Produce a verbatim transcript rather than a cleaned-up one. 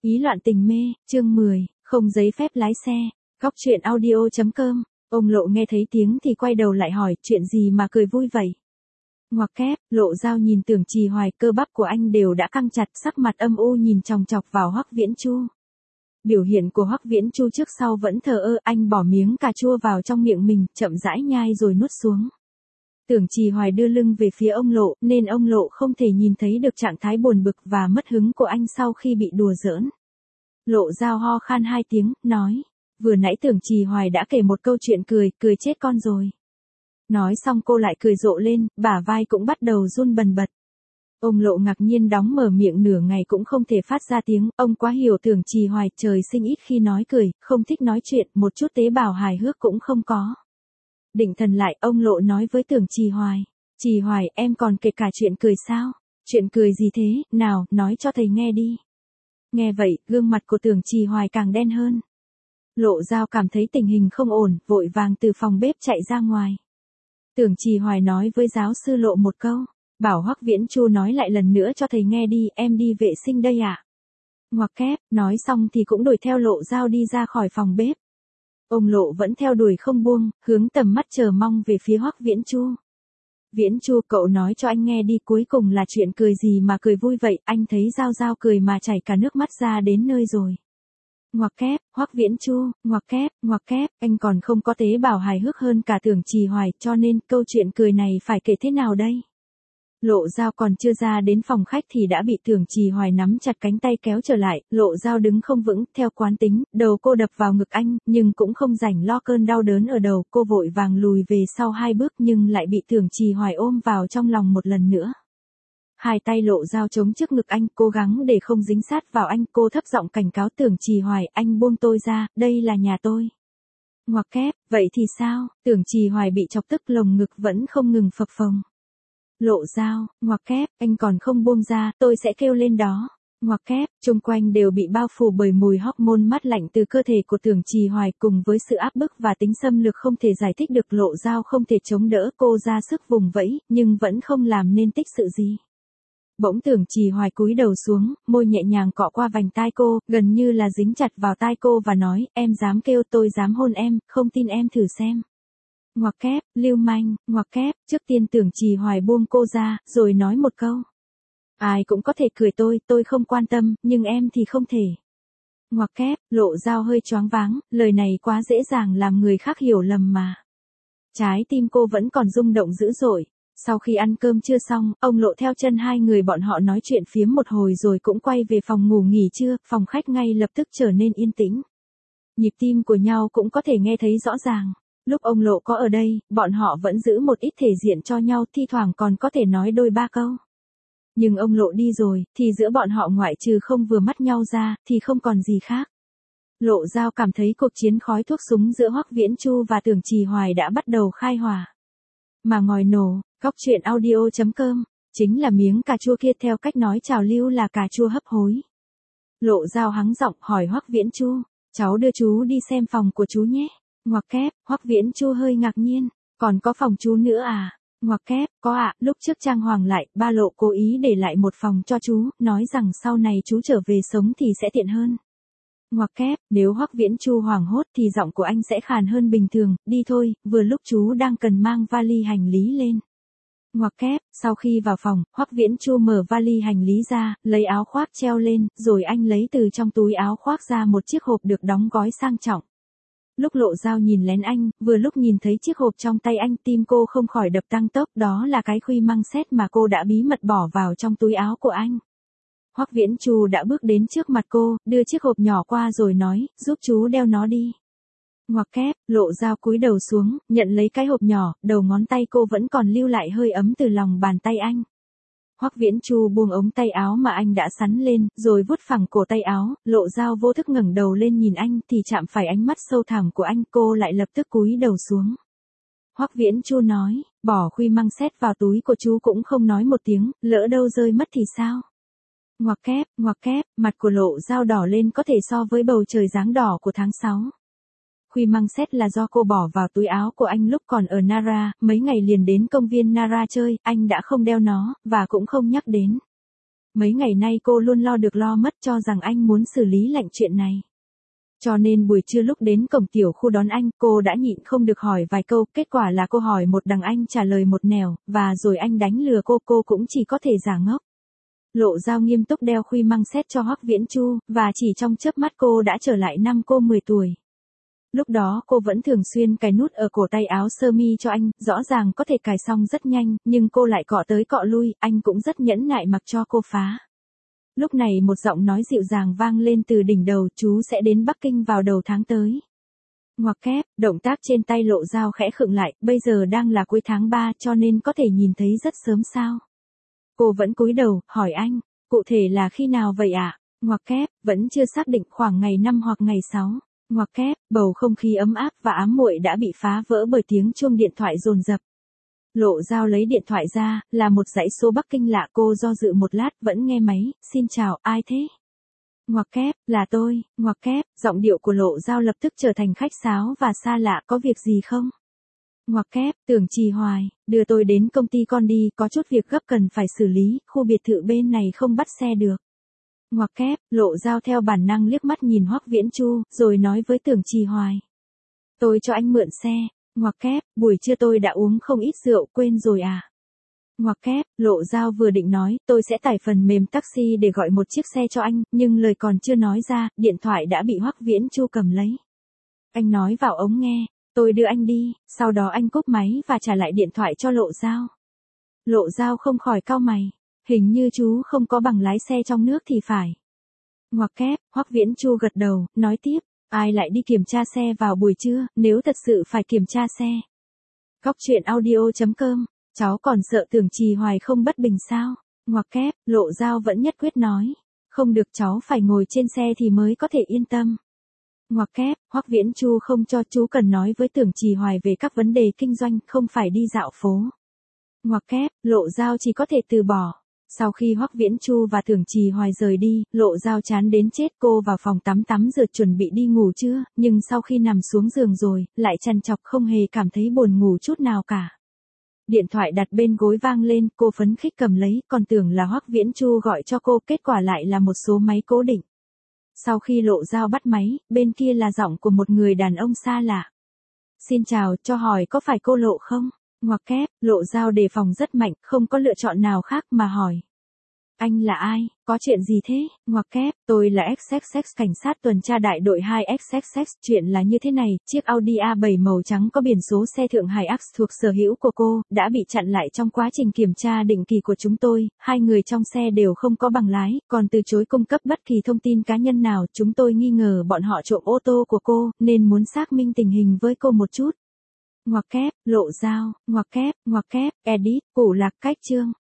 Ý loạn tình mê, chương mười, không giấy phép lái xe. Góc truyện audio chấm com. Ông Lộ nghe thấy tiếng thì quay đầu lại hỏi, chuyện gì mà cười vui vậy? Ngoặc kép, Lộ Dao nhìn Tưởng Trì Hoài, cơ bắp của anh đều đã căng chặt, sắc mặt âm u nhìn chòng chọc vào Hoắc Viễn Chu. Biểu hiện của Hoắc Viễn Chu trước sau vẫn thờ ơ, anh bỏ miếng cà chua vào trong miệng mình, chậm rãi nhai rồi nuốt xuống. Tưởng Trì Hoài đưa lưng về phía ông Lộ, nên ông Lộ không thể nhìn thấy được trạng thái buồn bực và mất hứng của anh sau khi bị đùa giỡn. Lộ Dao ho khan hai tiếng, nói, vừa nãy Tưởng Trì Hoài đã kể một câu chuyện cười, cười chết con rồi. Nói xong cô lại cười rộ lên, bả vai cũng bắt đầu run bần bật. Ông Lộ ngạc nhiên đóng mở miệng nửa ngày cũng không thể phát ra tiếng, ông quá hiểu Tưởng Trì Hoài, trời sinh ít khi nói cười, không thích nói chuyện, một chút tế bào hài hước cũng không có. Định thần lại, ông Lộ nói với Tưởng Trì Hoài, Trì Hoài, em còn kể cả chuyện cười sao? Chuyện cười gì thế, nào, nói cho thầy nghe đi. Nghe vậy, gương mặt của Tưởng Trì Hoài càng đen hơn. Lộ Dao cảm thấy tình hình không ổn, vội vàng từ phòng bếp chạy ra ngoài. Tưởng Trì Hoài nói với giáo sư Lộ một câu, bảo Hoắc Viễn Chu nói lại lần nữa cho thầy nghe đi, em đi vệ sinh đây ạ. À? Ngoặc kép, nói xong thì cũng đuổi theo Lộ Dao đi ra khỏi phòng bếp. Ông Lộ vẫn theo đuổi không buông, hướng tầm mắt chờ mong về phía Hoắc Viễn Chu. Viễn Chu, cậu nói cho anh nghe đi, cuối cùng là chuyện cười gì mà cười vui vậy, anh thấy Dao Dao cười mà chảy cả nước mắt ra đến nơi rồi. Ngoặc kép, Hoắc Viễn Chu, ngoặc kép, ngoặc kép, anh còn không có tế bào hài hước hơn cả Tưởng Trì Hoài, cho nên câu chuyện cười này phải kể thế nào đây? Lộ Dao còn chưa ra đến phòng khách thì đã bị Tưởng Trì Hoài nắm chặt cánh tay kéo trở lại, Lộ Dao đứng không vững, theo quán tính, đầu cô đập vào ngực anh, nhưng cũng không rảnh lo cơn đau đớn ở đầu, cô vội vàng lùi về sau hai bước nhưng lại bị Tưởng Trì Hoài ôm vào trong lòng một lần nữa. Hai tay Lộ Dao chống trước ngực anh, cố gắng để không dính sát vào anh, cô thấp giọng cảnh cáo Tưởng Trì Hoài, anh buông tôi ra, đây là nhà tôi. Ngoặc kép, vậy thì sao? Tưởng Trì Hoài bị chọc tức, lồng ngực vẫn không ngừng phập phồng. Lộ Dao, ngoặc kép, anh còn không buông ra, tôi sẽ kêu lên đó. Ngoặc kép, xung quanh đều bị bao phủ bởi mùi hormone mát lạnh từ cơ thể của Tưởng Trì Hoài, cùng với sự áp bức và tính xâm lược không thể giải thích được, Lộ Dao không thể chống đỡ, cô ra sức vùng vẫy, nhưng vẫn không làm nên tích sự gì. Bỗng Tưởng Trì Hoài cúi đầu xuống, môi nhẹ nhàng cọ qua vành tai cô, gần như là dính chặt vào tai cô và nói, em dám kêu, tôi dám hôn em, không tin em thử xem. Ngoặc kép, lưu manh, ngoặc kép, trước tiên Tưởng Trì Hoài buông cô ra, rồi nói một câu. Ai cũng có thể cười tôi, tôi không quan tâm, nhưng em thì không thể. Ngoặc kép, Lộ Dao hơi choáng váng, lời này quá dễ dàng làm người khác hiểu lầm mà. Trái tim cô vẫn còn rung động dữ dội. Sau khi ăn cơm trưa xong, ông Lộ theo chân hai người bọn họ nói chuyện phiếm một hồi rồi cũng quay về phòng ngủ nghỉ trưa, phòng khách ngay lập tức trở nên yên tĩnh. Nhịp tim của nhau cũng có thể nghe thấy rõ ràng. Lúc ông Lộ có ở đây, bọn họ vẫn giữ một ít thể diện cho nhau, thi thoảng còn có thể nói đôi ba câu. Nhưng ông Lộ đi rồi, thì giữa bọn họ ngoại trừ không vừa mắt nhau ra, thì không còn gì khác. Lộ Dao cảm thấy cuộc chiến khói thuốc súng giữa Hoắc Viễn Chu và Tưởng Trì Hoài đã bắt đầu khai hỏa. Mà ngòi nổ, góc truyện audio chấm com, chính là miếng cà chua kia, theo cách nói trào lưu là cà chua hấp hối. Lộ Dao hắng giọng hỏi Hoắc Viễn Chu, cháu đưa chú đi xem phòng của chú nhé. Ngoặc kép, Hoắc Viễn Chu hơi ngạc nhiên, còn có phòng chú nữa à? Ngoặc kép, có ạ, lúc trước trang hoàng lại, ba Lộ cố ý để lại một phòng cho chú, nói rằng sau này chú trở về sống thì sẽ tiện hơn. Ngoặc kép, nếu Hoắc Viễn Chu hoảng hốt thì giọng của anh sẽ khàn hơn bình thường, đi thôi, vừa lúc chú đang cần mang vali hành lý lên. Ngoặc kép, sau khi vào phòng, Hoắc Viễn Chu mở vali hành lý ra, lấy áo khoác treo lên, rồi anh lấy từ trong túi áo khoác ra một chiếc hộp được đóng gói sang trọng. Lúc Lộ Dao nhìn lén anh, vừa lúc nhìn thấy chiếc hộp trong tay anh, tim cô không khỏi đập tăng tốc, đó là cái khuy măng sét mà cô đã bí mật bỏ vào trong túi áo của anh. Hoắc Viễn Chu đã bước đến trước mặt cô, đưa chiếc hộp nhỏ qua rồi nói, giúp chú đeo nó đi. Ngoặc kép, Lộ Dao cúi đầu xuống, nhận lấy cái hộp nhỏ, đầu ngón tay cô vẫn còn lưu lại hơi ấm từ lòng bàn tay anh. Hoắc Viễn Chu buông ống tay áo mà anh đã sắn lên, rồi vuốt phẳng cổ tay áo, Lộ Dao vô thức ngẩng đầu lên nhìn anh thì chạm phải ánh mắt sâu thẳm của anh, cô lại lập tức cúi đầu xuống. Hoắc Viễn Chu nói, bỏ khuy măng sét vào túi của chú cũng không nói một tiếng, lỡ đâu rơi mất thì sao? Ngoặc kép, ngoặc kép, mặt của Lộ Dao đỏ lên có thể so với bầu trời dáng đỏ của tháng sáu. Khuy măng sét là do cô bỏ vào túi áo của anh lúc còn ở Nara, mấy ngày liền đến công viên Nara chơi, anh đã không đeo nó, và cũng không nhắc đến. Mấy ngày nay cô luôn lo được lo mất cho rằng anh muốn xử lý lạnh chuyện này. Cho nên buổi trưa lúc đến cổng tiểu khu đón anh, cô đã nhịn không được hỏi vài câu, kết quả là cô hỏi một đằng anh trả lời một nẻo, và rồi anh đánh lừa cô, cô cũng chỉ có thể giả ngốc. Lộ Dao nghiêm túc đeo khuy măng xét cho Hoắc Viễn Chu, và chỉ trong chớp mắt cô đã trở lại năm cô mười tuổi. Lúc đó cô vẫn thường xuyên cài nút ở cổ tay áo sơ mi cho anh, rõ ràng có thể cài xong rất nhanh, nhưng cô lại cọ tới cọ lui, anh cũng rất nhẫn nại mặc cho cô phá. Lúc này một giọng nói dịu dàng vang lên từ đỉnh đầu, chú sẽ đến Bắc Kinh vào đầu tháng tới. Ngoặc kép, động tác trên tay Lộ Dao khẽ khựng lại, bây giờ đang là cuối tháng ba cho nên có thể nhìn thấy rất sớm sao. Cô vẫn cúi đầu, hỏi anh, cụ thể là khi nào vậy ạ? À? Ngoặc kép, vẫn chưa xác định, khoảng ngày năm hoặc ngày sáu. Ngoặc kép, bầu không khí ấm áp và ám muội đã bị phá vỡ bởi tiếng chuông điện thoại dồn dập. Lộ Dao lấy điện thoại ra, là một dãy số Bắc Kinh lạ, cô do dự một lát vẫn nghe máy, xin chào, ai thế? Ngoặc kép, là tôi, ngoặc kép, giọng điệu của Lộ Dao lập tức trở thành khách sáo và xa lạ, có việc gì không? Ngoặc kép, Tưởng Trì Hoài, đưa tôi đến công ty con đi, có chút việc gấp cần phải xử lý, khu biệt thự bên này không bắt xe được. Ngoặc kép, Lộ Dao theo bản năng liếc mắt nhìn Hoắc Viễn Chu, rồi nói với Tưởng Trì Hoài. Tôi cho anh mượn xe. Ngoặc kép, buổi trưa tôi đã uống không ít rượu, quên rồi à? Ngoặc kép, Lộ Dao vừa định nói, tôi sẽ tải phần mềm taxi để gọi một chiếc xe cho anh, nhưng lời còn chưa nói ra, điện thoại đã bị Hoắc Viễn Chu cầm lấy. Anh nói vào ống nghe, tôi đưa anh đi, sau đó anh cúp máy và trả lại điện thoại cho Lộ Dao. Lộ Dao không khỏi cau mày, hình như chú không có bằng lái xe trong nước thì phải. Ngoặc kép, Hoắc Viễn Chu gật đầu, nói tiếp, ai lại đi kiểm tra xe vào buổi trưa, nếu thật sự phải kiểm tra xe. Góc truyện audio chấm com, cháu còn sợ Tưởng Trì Hoài không bất bình sao? Ngoặc kép, Lộ Dao vẫn nhất quyết nói, không được, cháu phải ngồi trên xe thì mới có thể yên tâm. Ngoặc kép, Hoắc Viễn Chu không cho, chú cần nói với Tưởng Trì Hoài về các vấn đề kinh doanh, không phải đi dạo phố. Ngoặc kép, Lộ Dao chỉ có thể từ bỏ. Sau khi Hoắc Viễn Chu và Tưởng Trì Hoài rời đi, Lộ Dao chán đến chết, cô vào phòng tắm tắm rửa chuẩn bị đi ngủ trưa, nhưng sau khi nằm xuống giường rồi, lại trằn trọc không hề cảm thấy buồn ngủ chút nào cả. Điện thoại đặt bên gối vang lên, cô phấn khích cầm lấy, còn tưởng là Hoắc Viễn Chu gọi cho cô, kết quả lại là một số máy cố định. Sau khi Lộ Dao bắt máy, bên kia là giọng của một người đàn ông xa lạ. Xin chào, cho hỏi có phải cô Lộ không? Ngoặc kép, Lộ Dao đề phòng rất mạnh, không có lựa chọn nào khác mà hỏi. Anh là ai, có chuyện gì thế? Ngoặc kép, tôi là ích ích ích cảnh sát tuần tra đại đội hai ích ích ích, chuyện là như thế này, chiếc Audi a bảy màu trắng có biển số xe Thượng Hải X thuộc sở hữu của cô, đã bị chặn lại trong quá trình kiểm tra định kỳ của chúng tôi, hai người trong xe đều không có bằng lái, còn từ chối cung cấp bất kỳ thông tin cá nhân nào, chúng tôi nghi ngờ bọn họ trộm ô tô của cô, nên muốn xác minh tình hình với cô một chút. Ngoặc kép, Lộ Dao, ngoặc kép, ngoặc kép, edit, củ lạc cách chương.